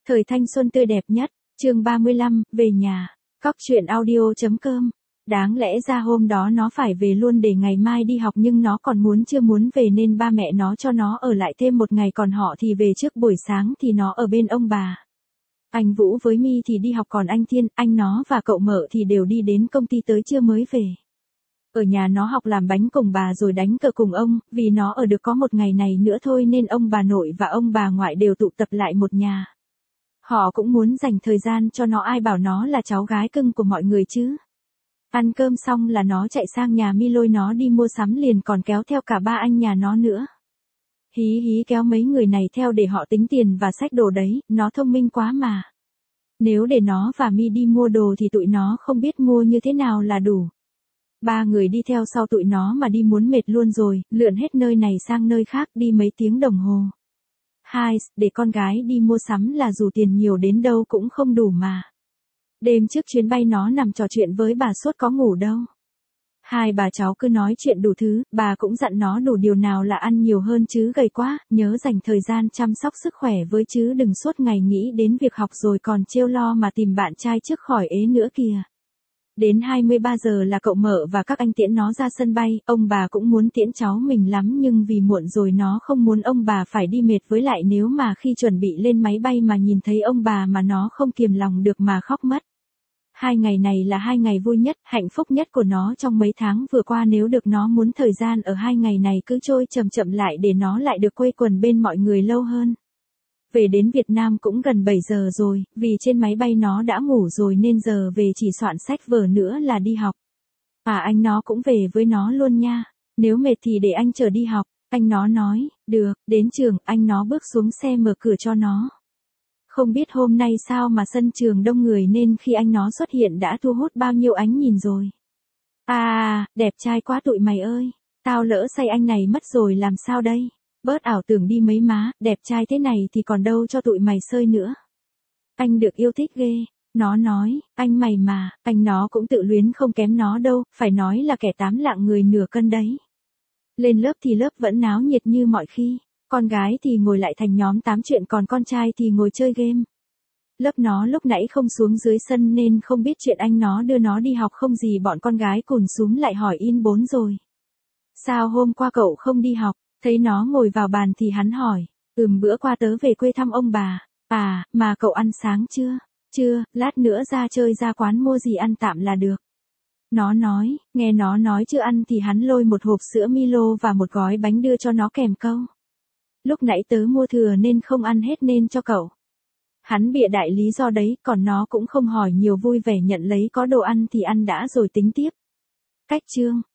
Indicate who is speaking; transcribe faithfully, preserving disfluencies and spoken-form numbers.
Speaker 1: Thời thanh xuân tươi đẹp nhất, chương ba mươi lăm, về nhà. Cóc truyện audio.com. Đáng lẽ ra hôm đó nó phải về luôn để ngày mai đi học nhưng nó còn muốn chưa muốn về nên ba mẹ nó cho nó ở lại thêm một ngày, còn họ thì về trước buổi sáng thì nó ở bên ông bà. Anh Vũ với My thì đi học, còn anh Thiên, anh nó và cậu Mợ thì đều đi đến công ty tới trưa mới về. Ở nhà nó học làm bánh cùng bà rồi đánh cờ cùng ông, vì nó ở được có một ngày này nữa thôi nên ông bà nội và ông bà ngoại đều tụ tập lại một nhà. Họ cũng muốn dành thời gian cho nó, ai bảo nó là cháu gái cưng của mọi người chứ. Ăn cơm xong là nó chạy sang nhà My lôi nó đi mua sắm liền, còn kéo theo cả ba anh nhà nó nữa. Hí hí kéo mấy người này theo để họ tính tiền và xách đồ đấy, nó thông minh quá mà. Nếu để nó và My đi mua đồ thì tụi nó không biết mua như thế nào là đủ. Ba người đi theo sau tụi nó mà đi muốn mệt luôn rồi, lượn hết nơi này sang nơi khác đi mấy tiếng đồng hồ. Hai, để con gái đi mua sắm là dù tiền nhiều đến đâu cũng không đủ mà. Đêm trước chuyến bay nó nằm trò chuyện với bà suốt có ngủ đâu. Hai bà cháu cứ nói chuyện đủ thứ, bà cũng dặn nó đủ điều, nào là ăn nhiều hơn chứ gầy quá, nhớ dành thời gian chăm sóc sức khỏe với chứ đừng suốt ngày nghĩ đến việc học rồi còn trêu lo mà tìm bạn trai trước khỏi ế nữa kìa. Đến hai mươi ba giờ là cậu Mợ và các anh tiễn nó ra sân bay, ông bà cũng muốn tiễn cháu mình lắm nhưng vì muộn rồi nó không muốn ông bà phải đi mệt, với lại nếu mà khi chuẩn bị lên máy bay mà nhìn thấy ông bà mà nó không kiềm lòng được mà khóc mất. Hai ngày này là hai ngày vui nhất, hạnh phúc nhất của nó trong mấy tháng vừa qua, nếu được nó muốn thời gian ở hai ngày này cứ trôi chậm chậm lại để nó lại được quây quần bên mọi người lâu hơn. Về đến Việt Nam cũng gần bảy giờ rồi, vì trên máy bay nó đã ngủ rồi nên giờ về chỉ soạn sách vở nữa là đi học. À anh nó cũng về với nó luôn nha, nếu mệt thì để anh chở đi học, anh nó nói, được, đến trường, anh nó bước xuống xe mở cửa cho nó. Không biết hôm nay sao mà sân trường đông người nên khi anh nó xuất hiện đã thu hút bao nhiêu ánh nhìn rồi. À, đẹp trai quá tụi mày ơi, tao lỡ say anh này mất rồi làm sao đây? Bớt ảo tưởng đi mấy má, đẹp trai thế này thì còn đâu cho tụi mày sơi nữa. Anh được yêu thích ghê, nó nói, anh mày mà, anh nó cũng tự luyến không kém nó đâu, phải nói là kẻ tám lạng người nửa cân đấy. Lên lớp thì lớp vẫn náo nhiệt như mọi khi, con gái thì ngồi lại thành nhóm tám chuyện, còn con trai thì ngồi chơi game. Lớp nó lúc nãy không xuống dưới sân nên không biết chuyện anh nó đưa nó đi học không gì, bọn con gái cùn súm lại hỏi in bốn rồi. Sao hôm qua cậu không đi học? Thấy nó ngồi vào bàn thì hắn hỏi, ừm bữa qua tớ về quê thăm ông bà. À, mà cậu ăn sáng chưa? Chưa, lát nữa ra chơi ra quán mua gì ăn tạm là được. Nó nói, nghe nó nói chưa ăn thì hắn lôi một hộp sữa Milo và một gói bánh đưa cho nó kèm câu. Lúc nãy tớ mua thừa nên không ăn hết nên cho cậu. Hắn bịa đại lý do đấy, còn nó cũng không hỏi nhiều, vui vẻ nhận lấy, có đồ ăn thì ăn đã rồi tính tiếp. Cách chương.